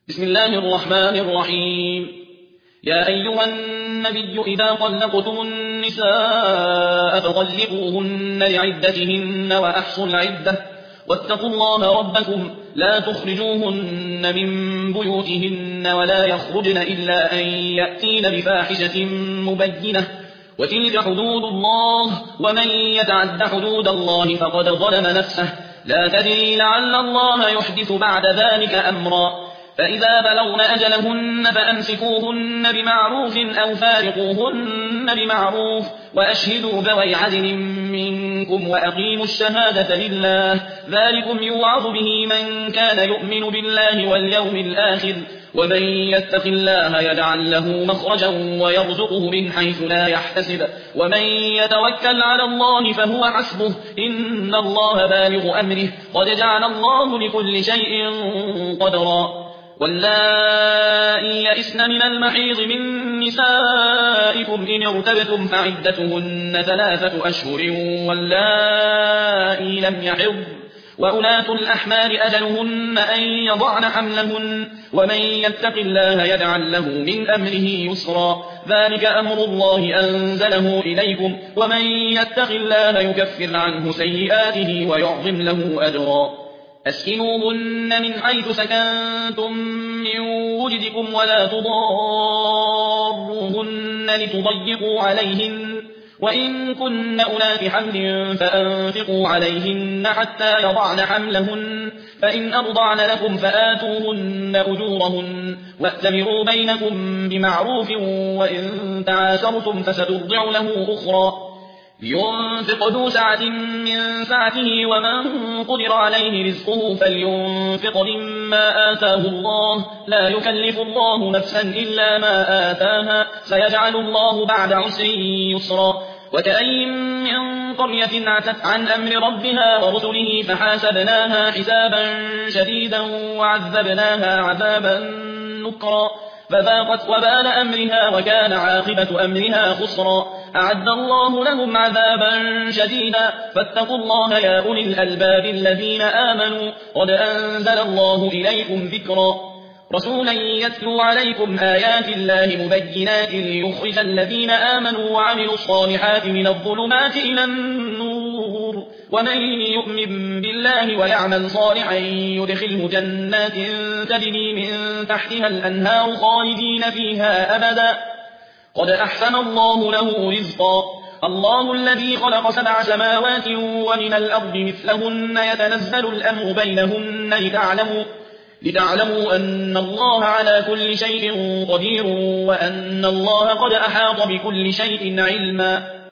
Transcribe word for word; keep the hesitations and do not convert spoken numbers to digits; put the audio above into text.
بسم الله الرحمن الرحيم. يا أيها النبي إذا طلقتم النساء فطلقوهن لعدتهن وأحصوا العدة واتقوا الله ربكم لا تخرجوهن من بيوتهن ولا يخرجن إلا أن يأتين بفاحشة مبينة وتلك حدود الله ومن يتعد حدود الله فقد ظلم نفسه لا تدري لعل الله يحدث بعد ذلك أمرا. فإذا بلغن أجلهن فأمسكوهن بمعروف أو فارقوهن بمعروف وأشهدوا ذوي عدل منكم وأقيموا الشهادة لله ذلكم يوعظ به من كان يؤمن بالله واليوم الآخر ومن يتق الله يجعل له مخرجا ويرزقه من حيث لا يحتسب ومن يتوكل على الله فهو حسبه إن الله بالغ أمره قد جعل الله لكل شيء قدرا. واللائي يئسن من المحيض من نسائكم إن ارتبتم فعدتهن ثلاثة أشهر واللائي لم يحضن وأولاة الأحمال أجلهن أن يضعن حملهن ومن يتق الله يجعل له من أمره يسرا ذلك أمر الله أنزله إليكم ومن يتق الله يكفر عنه سيئاته ويعظم له أجرا. أسكنوهن من حيث سكنتم من وجدكم ولا تضاروهن لتضيقوا عليهن وإن كن أولات حمل فأنفقوا عليهن حتى يضعن حملهن فإن أرضعن لكم فآتوهن أجورهن وأتمروا بينكم بمعروف وإن تعاشرتم فسترضع له أخرى لينفق ذو سعة من سعته ومن قدر عليه رزقه فلينفق مما آتاه الله لا يكلف الله نفسا إلا ما آتاها سيجعل الله بعد عسر يسرا. وكأين من قرية عتت عن أمر ربها ورسله فحاسبناها حسابا شديدا وعذبناها عذابا نكرا فذاقت وبال أمرها وكان عاقبة أمرها خسرا. أعد الله لهم عذابا شديدا فاتقوا الله يا أولي الألباب الذين آمنوا قد أنزل الله إليكم ذكرا رسولا يتلو عليكم آيات الله مبينات ليخرج الذين آمنوا وعملوا الصالحات من الظلمات إلى النور ومن يؤمن بالله ويعمل صالحا يدخله جنات تجري من تحتها الأنهار خالدين فيها أبدا قد أحسن الله له رزقا. الله الذي خلق سبع سماوات ومن الأرض مثلهن يتنزل الأمر بينهن لتعلموا, لتعلموا أن الله على كل شيء قدير وأن الله قد أحاط بكل شيء علما.